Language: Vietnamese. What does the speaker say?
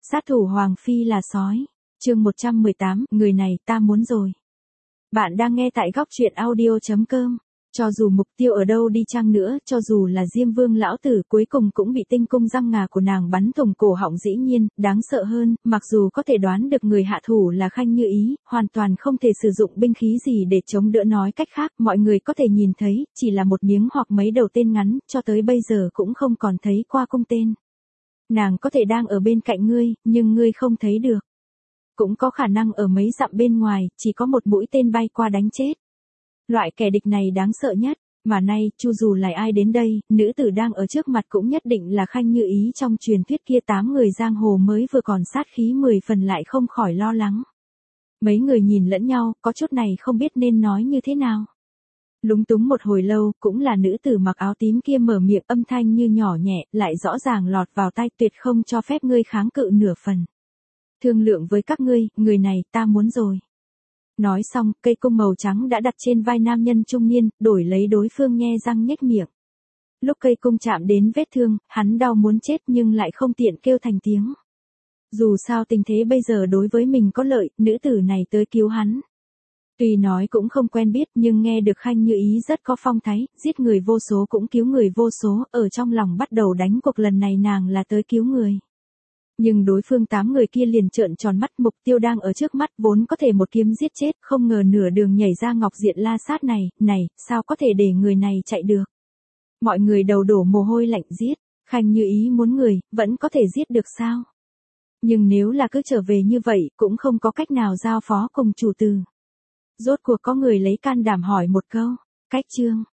Sát thủ Hoàng Phi là sói. Chương 118, người này ta muốn rồi. Bạn đang nghe tại góc truyện audio.com. Cho dù mục tiêu ở đâu đi chăng nữa, cho dù là Diêm Vương lão tử cuối cùng cũng bị tinh cung răng ngà của nàng bắn thủng cổ họng. Dĩ nhiên, đáng sợ hơn, mặc dù có thể đoán được người hạ thủ là Khanh Như Ý, hoàn toàn không thể sử dụng binh khí gì để chống đỡ. Nói cách khác, mọi người có thể nhìn thấy, chỉ là một miếng hoặc mấy đầu tên ngắn, cho tới bây giờ cũng không còn thấy qua cung tên. Nàng có thể đang ở bên cạnh ngươi, nhưng ngươi không thấy được. Cũng có khả năng ở mấy dặm bên ngoài, chỉ có một mũi tên bay qua đánh chết. Loại kẻ địch này đáng sợ nhất, mà nay, chu dù là ai đến đây, nữ tử đang ở trước mặt cũng nhất định là Khanh Như Ý trong truyền thuyết kia. 8 người giang hồ mới vừa còn sát khí 10 phần lại không khỏi lo lắng. Mấy người nhìn lẫn nhau, có chút này không biết nên nói như thế nào. Lúng túng một hồi lâu, cũng là nữ tử mặc áo tím kia mở miệng, âm thanh như nhỏ nhẹ, lại rõ ràng lọt vào tai, tuyệt không cho phép ngươi kháng cự nửa phần. Thương lượng với các ngươi, người này ta muốn rồi. Nói xong, cây cung màu trắng đã đặt trên vai nam nhân trung niên, đổi lấy đối phương nhe răng nhếch miệng. Lúc cây cung chạm đến vết thương, hắn đau muốn chết nhưng lại không tiện kêu thành tiếng. Dù sao tình thế bây giờ đối với mình có lợi, nữ tử này tới cứu hắn. Tuy nói cũng không quen biết nhưng nghe được Khanh Như Ý rất có phong thái, giết người vô số cũng cứu người vô số, ở trong lòng bắt đầu đánh cuộc lần này nàng là tới cứu người. Nhưng đối phương 8 người kia liền trợn tròn mắt, mục tiêu đang ở trước mắt, vốn có thể một kiếm giết chết, không ngờ nửa đường nhảy ra Ngọc Diện La Sát này, sao có thể để người này chạy được. Mọi người đầu đổ mồ hôi lạnh. Giết, Khanh Như Ý muốn người, vẫn có thể giết được sao? Nhưng nếu là cứ trở về như vậy, cũng không có cách nào giao phó cùng chủ tử. Rốt cuộc có người lấy can đảm hỏi một câu, cách chương,